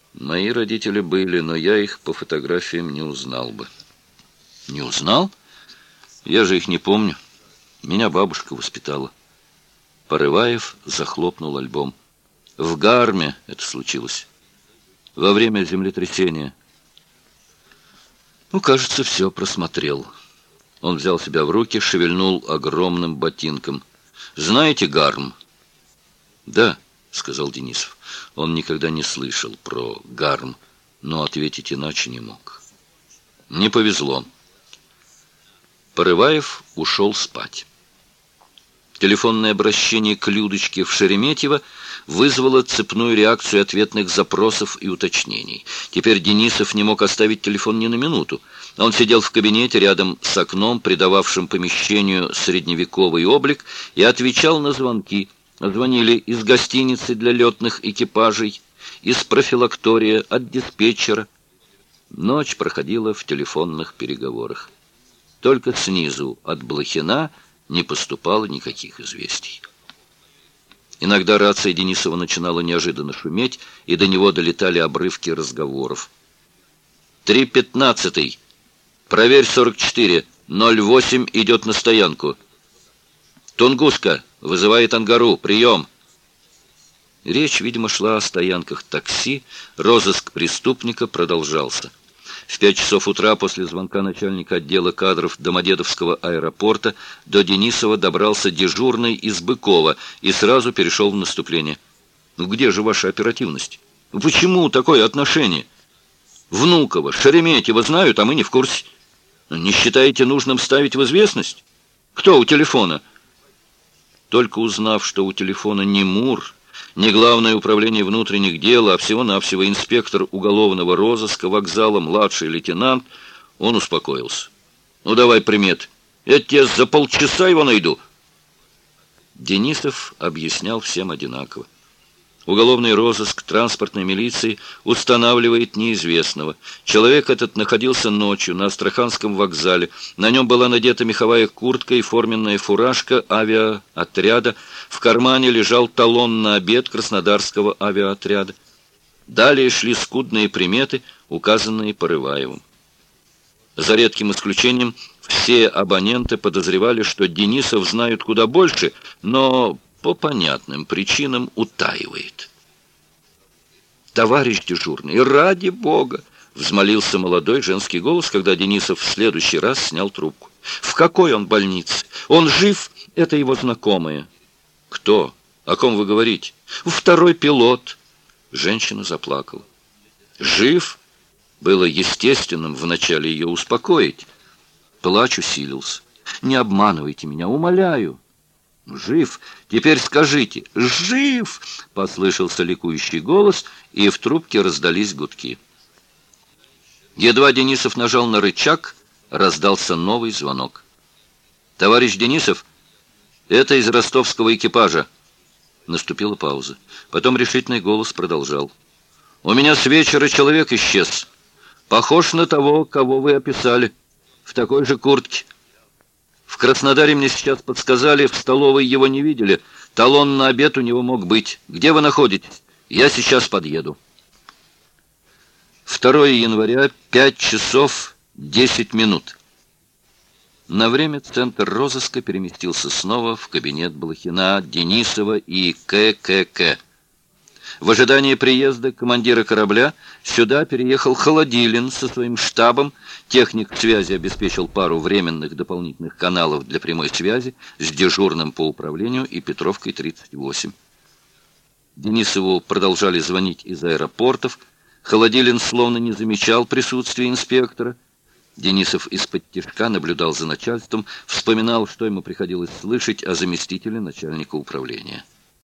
Мои родители были, но я их по фотографиям не узнал бы. Не узнал? Я же их не помню. Меня бабушка воспитала. Порываев захлопнул альбом. В Гарме это случилось. Во время землетрясения. Кажется, все просмотрел. Он взял себя в руки, шевельнул огромным ботинком. «Знаете Гарм?» «Да», — сказал Денисов. Он никогда не слышал про Гарм, но ответить иначе не мог. «Не повезло». Порываев ушел спать. Телефонное обращение к Людочке в Шереметьево вызвало цепную реакцию ответных запросов и уточнений. Теперь Денисов не мог оставить телефон ни на минуту. Он сидел в кабинете рядом с окном, придававшим помещению средневековый облик, и отвечал на звонки. Звонили из гостиницы для летных экипажей, из профилактория, от диспетчера. Ночь проходила в телефонных переговорах. Только снизу, от Блохина, не поступало никаких известий. Иногда рация Денисова начинала неожиданно шуметь, и до него долетали обрывки разговоров. 3:15. Проверь 44. 08 идет на стоянку. Тунгуска вызывает Ангару. Прием. Речь, видимо, шла о стоянках такси. Розыск преступника продолжался. В 5 часов утра после звонка начальника отдела кадров Домодедовского аэропорта до Денисова добрался дежурный из Быкова и сразу перешел в наступление. Где же ваша оперативность? Почему такое отношение? Внуково, Шереметьево знают, а мы не в курсе. Не считаете нужным ставить в известность? Кто у телефона? Только узнав, что у телефона не МУР, не Главное управление внутренних дел, а всего-навсего инспектор уголовного розыска вокзала, младший лейтенант, он успокоился. Давай примет. Я тебе за полчаса его найду. Денисов объяснял всем одинаково. Уголовный розыск транспортной милиции устанавливает неизвестного. Человек этот находился ночью на Астраханском вокзале. На нем была надета меховая куртка и форменная фуражка авиаотряда. В кармане лежал талон на обед Краснодарского авиаотряда. Далее шли скудные приметы, указанные Порываевым. За редким исключением, все абоненты подозревали, что Денисов знает куда больше, но по понятным причинам утаивает. «Товарищ дежурный, ради Бога!» — взмолился молодой женский голос, когда Денисов в следующий раз снял трубку. «В какой он больнице? Он жив? Это его знакомые». «Кто? О ком вы говорите?» «Второй пилот». Женщина заплакала. «Жив?» Было естественным вначале ее успокоить. Плач усилился. «Не обманывайте меня, умоляю». «Жив? Теперь скажите, жив!» — послышался ликующий голос, и в трубке раздались гудки. Едва Денисов нажал на рычаг, раздался новый звонок. «Товарищ Денисов, это из ростовского экипажа». Наступила пауза. Потом решительный голос продолжал. «У меня с вечера человек исчез. Похож на того, кого вы описали, в такой же куртке. В Краснодаре мне сейчас подсказали, в столовой его не видели. Талон на обед у него мог быть. Где вы находитесь? Я сейчас подъеду». 2 января, 5 часов 10 минут. На время центр розыска переместился снова в кабинет Блохина, Денисова и ККК. В ожидании приезда командира корабля сюда переехал Холодилин со своим штабом. Техник связи обеспечил пару временных дополнительных каналов для прямой связи с дежурным по управлению и Петровкой 38. Денисову продолжали звонить из аэропортов. Холодилин словно не замечал присутствия инспектора. Денисов из-под тишка наблюдал за начальством, вспоминал, что ему приходилось слышать о заместителе начальника управления.